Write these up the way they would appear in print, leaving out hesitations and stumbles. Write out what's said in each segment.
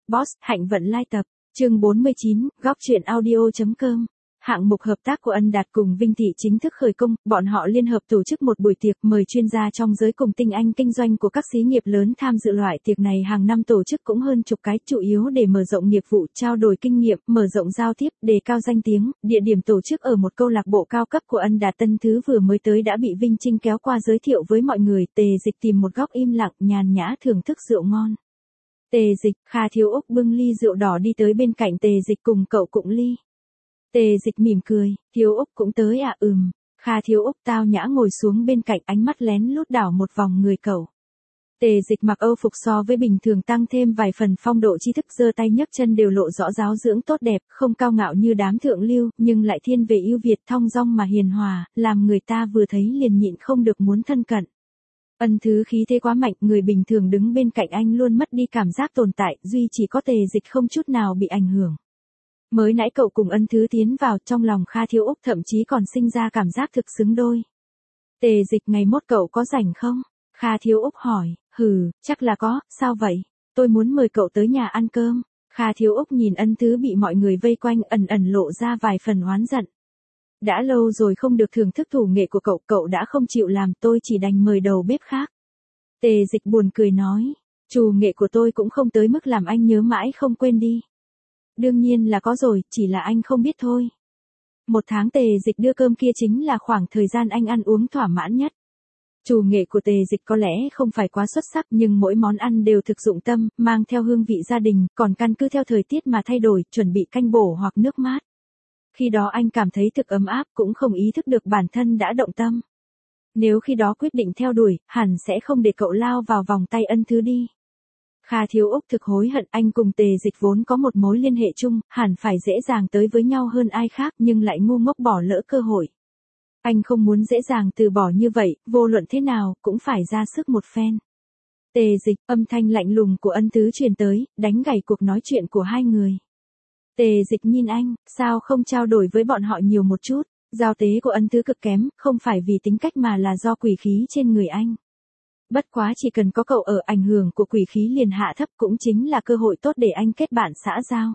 Boss, Hạnh Vận Lai tập, chương 49, góc truyện audio.com. Hạng mục hợp tác của Ân Đạt cùng Vinh Thị chính thức khởi công, bọn họ liên hợp tổ chức một buổi tiệc mời chuyên gia trong giới cùng tinh anh kinh doanh của các xí nghiệp lớn tham dự. Loại tiệc này hàng năm tổ chức cũng hơn chục cái, chủ yếu để mở rộng nghiệp vụ, trao đổi kinh nghiệm, mở rộng giao tiếp, đề cao danh tiếng. Địa điểm tổ chức ở một câu lạc bộ cao cấp của Ân Đạt. Tân Thứ vừa mới tới đã bị Vinh Trinh kéo qua giới thiệu với mọi người. Tề Dịch tìm một góc im lặng, nhàn nhã thưởng thức rượu ngon. Tề Dịch, Kha Thiếu Úc bưng ly rượu đỏ đi tới bên cạnh Tề Dịch cùng cậu cụng ly. Tề Dịch mỉm cười, Thiếu Úc cũng tới à? Kha Thiếu Úc tao nhã ngồi xuống bên cạnh, ánh mắt lén lút đảo một vòng người cậu. Tề Dịch mặc âu phục so với bình thường tăng thêm vài phần phong độ tri thức, giơ tay nhấc chân đều lộ rõ giáo dưỡng tốt đẹp, không cao ngạo như đám thượng lưu, nhưng lại thiên về ưu việt, thong dong mà hiền hòa, làm người ta vừa thấy liền nhịn không được muốn thân cận. Ân Thứ khí thế quá mạnh, người bình thường đứng bên cạnh anh luôn mất đi cảm giác tồn tại, duy chỉ có Tề Dịch không chút nào bị ảnh hưởng. Mới nãy cậu cùng Ân Thứ tiến vào, trong lòng Kha Thiếu Úc thậm chí còn sinh ra cảm giác thực xứng đôi. Tề Dịch, ngày mốt cậu có rảnh không? Kha Thiếu Úc hỏi. Chắc là có, sao vậy? Tôi muốn mời cậu tới nhà ăn cơm. Kha Thiếu Úc nhìn Ân Thứ bị mọi người vây quanh, ẩn ẩn lộ ra vài phần oán giận. Đã lâu rồi không được thưởng thức thủ nghệ của cậu đã không chịu làm, tôi chỉ đành mời đầu bếp khác. Tề Dịch buồn cười nói, trù nghệ của tôi cũng không tới mức làm anh nhớ mãi không quên đi. Đương nhiên là có rồi, chỉ là anh không biết thôi. Một tháng Tề Dịch đưa cơm kia chính là khoảng thời gian anh ăn uống thỏa mãn nhất. Trù nghệ của Tề Dịch có lẽ không phải quá xuất sắc, nhưng mỗi món ăn đều thực dụng tâm, mang theo hương vị gia đình, còn căn cứ theo thời tiết mà thay đổi, chuẩn bị canh bổ hoặc nước mát. Khi đó anh cảm thấy thực ấm áp, cũng không ý thức được bản thân đã động tâm. Nếu khi đó quyết định theo đuổi, hẳn sẽ không để cậu lao vào vòng tay Ân Thứ đi. Kha Thiếu Úc thực hối hận, anh cùng Tề Dịch vốn có một mối liên hệ chung, hẳn phải dễ dàng tới với nhau hơn ai khác, nhưng lại ngu ngốc bỏ lỡ cơ hội. Anh không muốn dễ dàng từ bỏ như vậy, vô luận thế nào, cũng phải ra sức một phen. Tề Dịch, âm thanh lạnh lùng của Ân Thứ truyền tới, đánh gãy cuộc nói chuyện của hai người. Tề Dịch nhìn anh, sao không trao đổi với bọn họ nhiều một chút? Giao tế của Ân Thứ cực kém, không phải vì tính cách mà là do quỷ khí trên người anh. Bất quá chỉ cần có cậu ở, ảnh hưởng của quỷ khí liền hạ thấp, cũng chính là cơ hội tốt để anh kết bạn xã giao.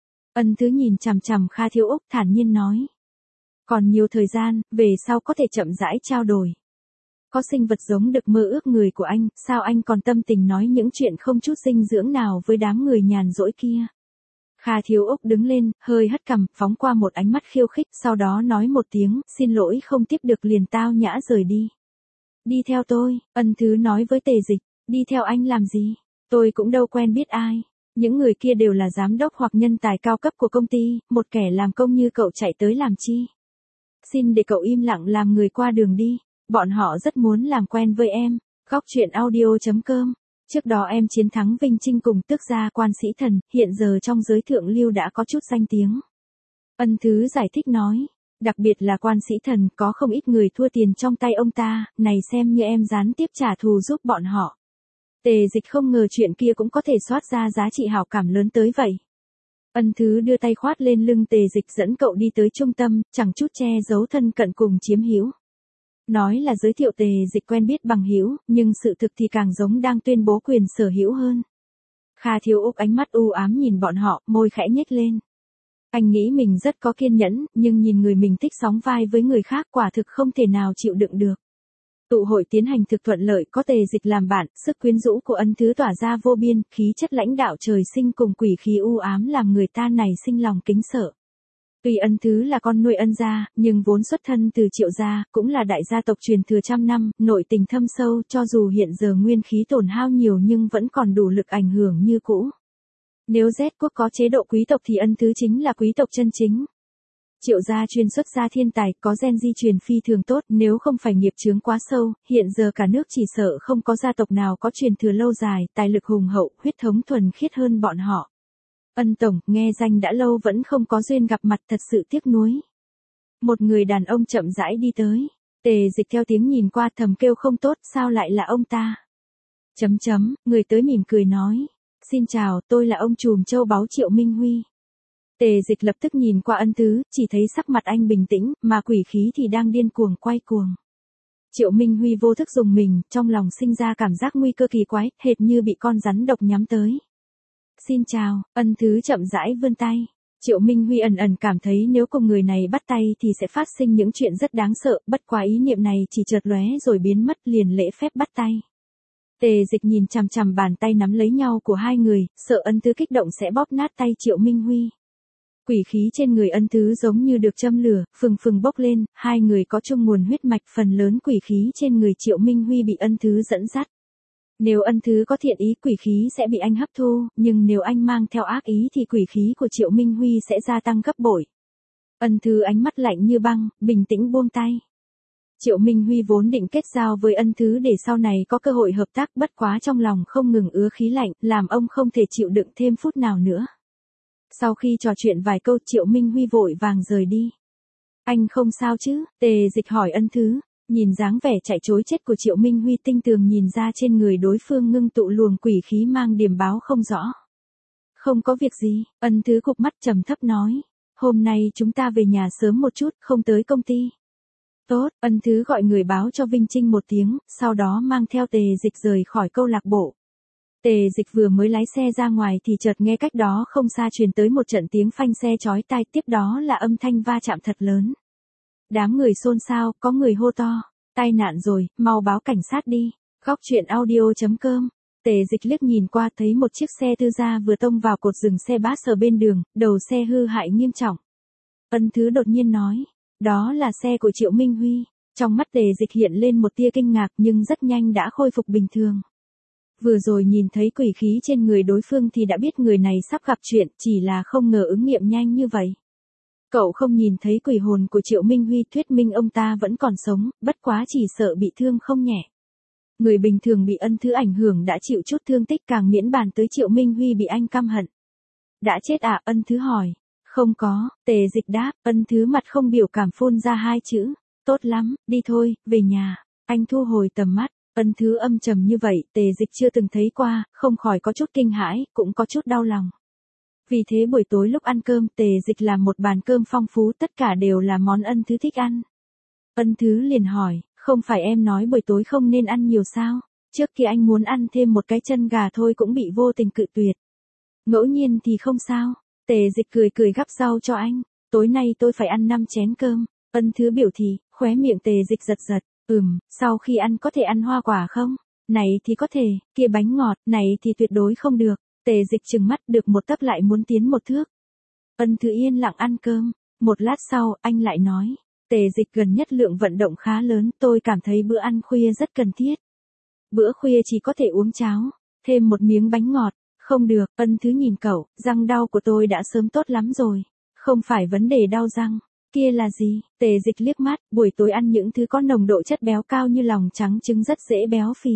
Ân Thứ nhìn chằm chằm Kha Thiếu Úc, thản nhiên nói. Còn nhiều thời gian, về sau có thể chậm rãi trao đổi. Có sinh vật giống được mơ ước người của anh, sao anh còn tâm tình nói những chuyện không chút dinh dưỡng nào với đám người nhàn rỗi kia? Kha Thiếu Úc đứng lên, hơi hất cằm, phóng qua một ánh mắt khiêu khích, sau đó nói một tiếng, xin lỗi không tiếp được, liền tao nhã rời đi. Đi theo tôi, Ân Thứ nói với Tề Dịch, đi theo anh làm gì? Tôi cũng đâu quen biết ai. Những người kia đều là giám đốc hoặc nhân tài cao cấp của công ty, một kẻ làm công như cậu chạy tới làm chi? Xin để cậu im lặng làm người qua đường đi, bọn họ rất muốn làm quen với em. Góc truyện audio.com. Trước đó em chiến thắng Vinh Trinh cùng tước gia Quan Sĩ Thần, hiện giờ trong giới thượng lưu đã có chút danh tiếng. Ân Thứ giải thích nói, đặc biệt là Quan Sĩ Thần, có không ít người thua tiền trong tay ông ta, này xem như em gián tiếp trả thù giúp bọn họ. Tề Dịch không ngờ chuyện kia cũng có thể soát ra giá trị hảo cảm lớn tới vậy. Ân Thứ đưa tay khoát lên lưng Tề Dịch, dẫn cậu đi tới trung tâm, chẳng chút che giấu thân cận cùng chiếm hữu. Nói là giới thiệu Tề Dịch quen biết bằng hữu, nhưng sự thực thì càng giống đang tuyên bố quyền sở hữu hơn. Kha Thiếu Úc ánh mắt u ám nhìn bọn họ, môi khẽ nhếch lên. Anh nghĩ mình rất có kiên nhẫn, nhưng nhìn người mình thích sóng vai với người khác quả thực không thể nào chịu đựng được. Tụ hội tiến hành thực thuận lợi, có Tề Dịch làm bạn, sức quyến rũ của Ân Thứ tỏa ra vô biên, khí chất lãnh đạo trời sinh cùng quỷ khí u ám làm người ta nảy sinh lòng kính sợ. Tuy Ân Thứ là con nuôi Ân gia, nhưng vốn xuất thân từ Triệu gia, cũng là đại gia tộc truyền thừa trăm năm, nội tình thâm sâu, cho dù hiện giờ nguyên khí tổn hao nhiều nhưng vẫn còn đủ lực ảnh hưởng như cũ. Nếu Z quốc có chế độ quý tộc thì Ân Thứ chính là quý tộc chân chính. Triệu gia chuyên xuất gia thiên tài, có gen di truyền phi thường tốt, nếu không phải nghiệp chướng quá sâu, hiện giờ cả nước chỉ sợ không có gia tộc nào có truyền thừa lâu dài, tài lực hùng hậu, huyết thống thuần khiết hơn bọn họ. Ân tổng, nghe danh đã lâu vẫn không có duyên gặp mặt, thật sự tiếc nuối. Một người đàn ông chậm rãi đi tới. Tề Dịch theo tiếng nhìn qua, thầm kêu không tốt, sao lại là ông ta? Người tới mỉm cười nói. Xin chào, tôi là ông trùm châu báu Triệu Minh Huy. Tề Dịch lập tức nhìn qua Ân Thứ, chỉ thấy sắc mặt anh bình tĩnh, mà quỷ khí thì đang điên cuồng quay cuồng. Triệu Minh Huy vô thức dùng mình, trong lòng sinh ra cảm giác nguy cơ kỳ quái, hệt như bị con rắn độc nhắm tới. Xin chào, Ân Thứ chậm rãi vươn tay. Triệu Minh Huy ẩn ẩn cảm thấy nếu cùng người này bắt tay thì sẽ phát sinh những chuyện rất đáng sợ, bất quá ý niệm này chỉ chợt lóe rồi biến mất liền lễ phép bắt tay. Tề Dịch nhìn chằm chằm bàn tay nắm lấy nhau của hai người, sợ Ân Thứ kích động sẽ bóp nát tay Triệu Minh Huy. Quỷ khí trên người Ân Thứ giống như được châm lửa, phừng phừng bốc lên, hai người có chung nguồn huyết mạch, phần lớn quỷ khí trên người Triệu Minh Huy bị Ân Thứ dẫn dắt. Nếu Ân Thứ có thiện ý quỷ khí sẽ bị anh hấp thu, nhưng nếu anh mang theo ác ý thì quỷ khí của Triệu Minh Huy sẽ gia tăng gấp bội. Ân Thứ ánh mắt lạnh như băng, bình tĩnh buông tay. Triệu Minh Huy vốn định kết giao với Ân Thứ để sau này có cơ hội hợp tác, bất quá trong lòng không ngừng ứa khí lạnh, làm ông không thể chịu đựng thêm phút nào nữa. Sau khi trò chuyện vài câu Triệu Minh Huy vội vàng rời đi. Anh không sao chứ? Tề Dịch hỏi Ân Thứ. Nhìn dáng vẻ chạy trối chết của Triệu Minh Huy tinh tường nhìn ra trên người đối phương ngưng tụ luồng quỷ khí mang điểm báo không rõ. Không có việc gì, Ân Thứ cụp mắt trầm thấp nói. Hôm nay chúng ta về nhà sớm một chút, không tới công ty. Tốt, Ân Thứ gọi người báo cho Vinh Trinh một tiếng, sau đó mang theo Tề Dịch rời khỏi câu lạc bộ. Tề Dịch vừa mới lái xe ra ngoài thì chợt nghe cách đó không xa truyền tới một trận tiếng phanh xe chói tai, tiếp đó là âm thanh va chạm thật lớn. Đám người xôn xao, có người hô to, tai nạn rồi, mau báo cảnh sát đi. Góc truyện audio.com. Tề Dịch liếc nhìn qua thấy một chiếc xe tư gia vừa tông vào cột dừng xe bus ở bên đường, đầu xe hư hại nghiêm trọng. Ân Thứ đột nhiên nói, đó là xe của Triệu Minh Huy. Trong mắt Tề Dịch hiện lên một tia kinh ngạc nhưng rất nhanh đã khôi phục bình thường. Vừa rồi nhìn thấy quỷ khí trên người đối phương thì đã biết người này sắp gặp chuyện, chỉ là không ngờ ứng nghiệm nhanh như vậy. Cậu không nhìn thấy quỷ hồn của Triệu Minh Huy, thuyết minh ông ta vẫn còn sống, bất quá chỉ sợ bị thương không nhẹ. Người bình thường bị Ân Thứ ảnh hưởng đã chịu chút thương tích, càng miễn bàn tới Triệu Minh Huy bị anh căm hận. Đã chết à? Ân Thứ hỏi. Không có, Tề Dịch đáp. Ân Thứ mặt không biểu cảm phun ra hai chữ. Tốt lắm, đi thôi, về nhà. Anh thu hồi tầm mắt. Ân Thứ âm trầm như vậy, Tề Dịch chưa từng thấy qua, không khỏi có chút kinh hãi, cũng có chút đau lòng. Vì thế buổi tối lúc ăn cơm Tề Dịch làm một bàn cơm phong phú, tất cả đều là món Ân Thứ thích ăn. Ân Thứ liền hỏi, không phải em nói buổi tối không nên ăn nhiều sao? Trước kia anh muốn ăn thêm một cái chân gà thôi cũng bị vô tình cự tuyệt. Ngẫu nhiên thì không sao. Tề Dịch cười cười gắp rau cho anh. Tối nay tôi phải ăn 5 chén cơm. Ân Thứ biểu thị, khóe miệng Tề Dịch giật giật. Sau khi ăn có thể ăn hoa quả không? Này thì có thể, kia bánh ngọt, này thì tuyệt đối không được. Tề Dịch trừng mắt, được một tấc lại muốn tiến một thước. Ân Thứ yên lặng ăn cơm. Một lát sau, anh lại nói. Tề Dịch gần nhất lượng vận động khá lớn, tôi cảm thấy bữa ăn khuya rất cần thiết. Bữa khuya chỉ có thể uống cháo, thêm một miếng bánh ngọt. Không được, Ân Thứ nhìn cậu, răng đau của tôi đã sớm tốt lắm rồi. Không phải vấn đề đau răng. Kia là gì? Tề Dịch liếc mắt, buổi tối ăn những thứ có nồng độ chất béo cao như lòng trắng trứng rất dễ béo phì.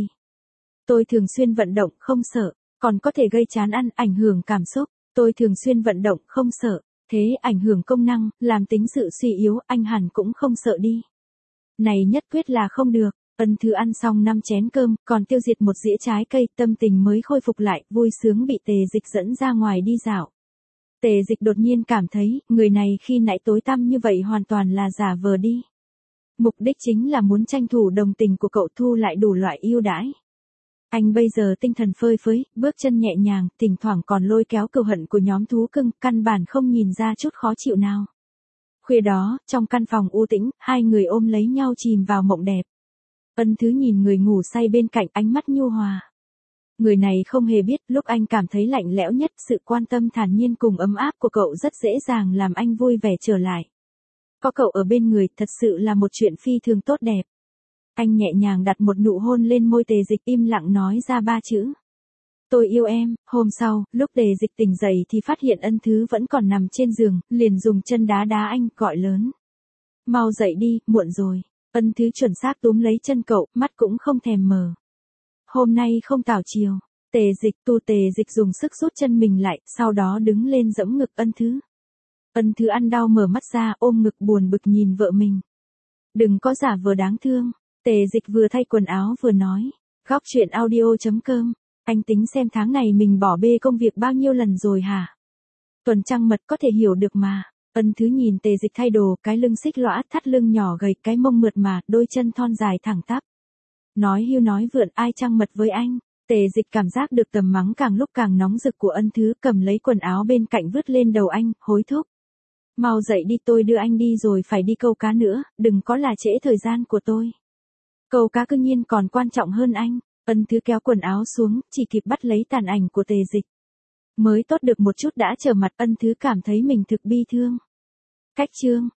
Tôi thường xuyên vận động, không sợ. Còn có thể gây chán ăn, ảnh hưởng cảm xúc. Tôi thường xuyên vận động, không sợ. Thế ảnh hưởng công năng, làm tính sự suy yếu, anh hẳn cũng không sợ đi. Này nhất quyết là không được. Ân Thứ ăn xong 5 chén cơm, còn tiêu diệt một dĩa trái cây, tâm tình mới khôi phục lại, vui sướng bị Tề Dịch dẫn ra ngoài đi dạo. Tề Dịch đột nhiên cảm thấy, người này khi nãy tối tăm như vậy hoàn toàn là giả vờ đi. Mục đích chính là muốn tranh thủ đồng tình của cậu, thu lại đủ loại ưu đãi. Anh bây giờ tinh thần phơi phới, bước chân nhẹ nhàng, thỉnh thoảng còn lôi kéo cừu hận của nhóm thú cưng, căn bản không nhìn ra chút khó chịu nào. Khuya đó, trong căn phòng u tĩnh, hai người ôm lấy nhau chìm vào mộng đẹp. Ân Thứ nhìn người ngủ say bên cạnh, ánh mắt nhu hòa. Người này không hề biết, lúc anh cảm thấy lạnh lẽo nhất, sự quan tâm thản nhiên cùng ấm áp của cậu rất dễ dàng làm anh vui vẻ trở lại. Có cậu ở bên người, thật sự là một chuyện phi thường tốt đẹp. Anh nhẹ nhàng đặt một nụ hôn lên môi Tề Dịch, im lặng nói ra 3 chữ. Tôi yêu em. Hôm sau, lúc Tề Dịch tỉnh dậy thì phát hiện Ân Thứ vẫn còn nằm trên giường, liền dùng chân đá đá anh, gọi lớn. Mau dậy đi, muộn rồi. Ân Thứ chuẩn xác túm lấy chân cậu, mắt cũng không thèm mở. Hôm nay không tảo chiều. Tề Dịch dùng sức rút chân mình lại, sau đó đứng lên giẫm ngực Ân Thứ. Ân Thứ ăn đau mở mắt ra, ôm ngực buồn bực nhìn vợ mình. Đừng có giả vờ đáng thương. Tề Dịch vừa thay quần áo vừa nói. Góc truyện audio.com. Anh tính xem tháng này mình bỏ bê công việc bao nhiêu lần rồi hả? Tuần trăng mật có thể hiểu được mà. Ân Thứ nhìn Tề Dịch thay đồ, cái lưng xích lõa, thắt lưng nhỏ gầy, cái mông mượt mà, đôi chân thon dài thẳng tắp. Nói hưu nói vượn, ai trăng mật với anh? Tề Dịch cảm giác được tầm mắng càng lúc càng nóng rực của Ân Thứ, cầm lấy quần áo bên cạnh vứt lên đầu anh, hối thúc. Mau dậy đi, tôi đưa anh đi rồi, phải đi câu cá nữa, đừng có là trễ thời gian của tôi. Câu cá cương nhiên còn quan trọng hơn anh. Ân Thứ kéo quần áo xuống, chỉ kịp bắt lấy tàn ảnh của Tề Dịch. Mới tốt được một chút đã trở mặt, Ân Thứ cảm thấy mình thực bi thương. Cách chương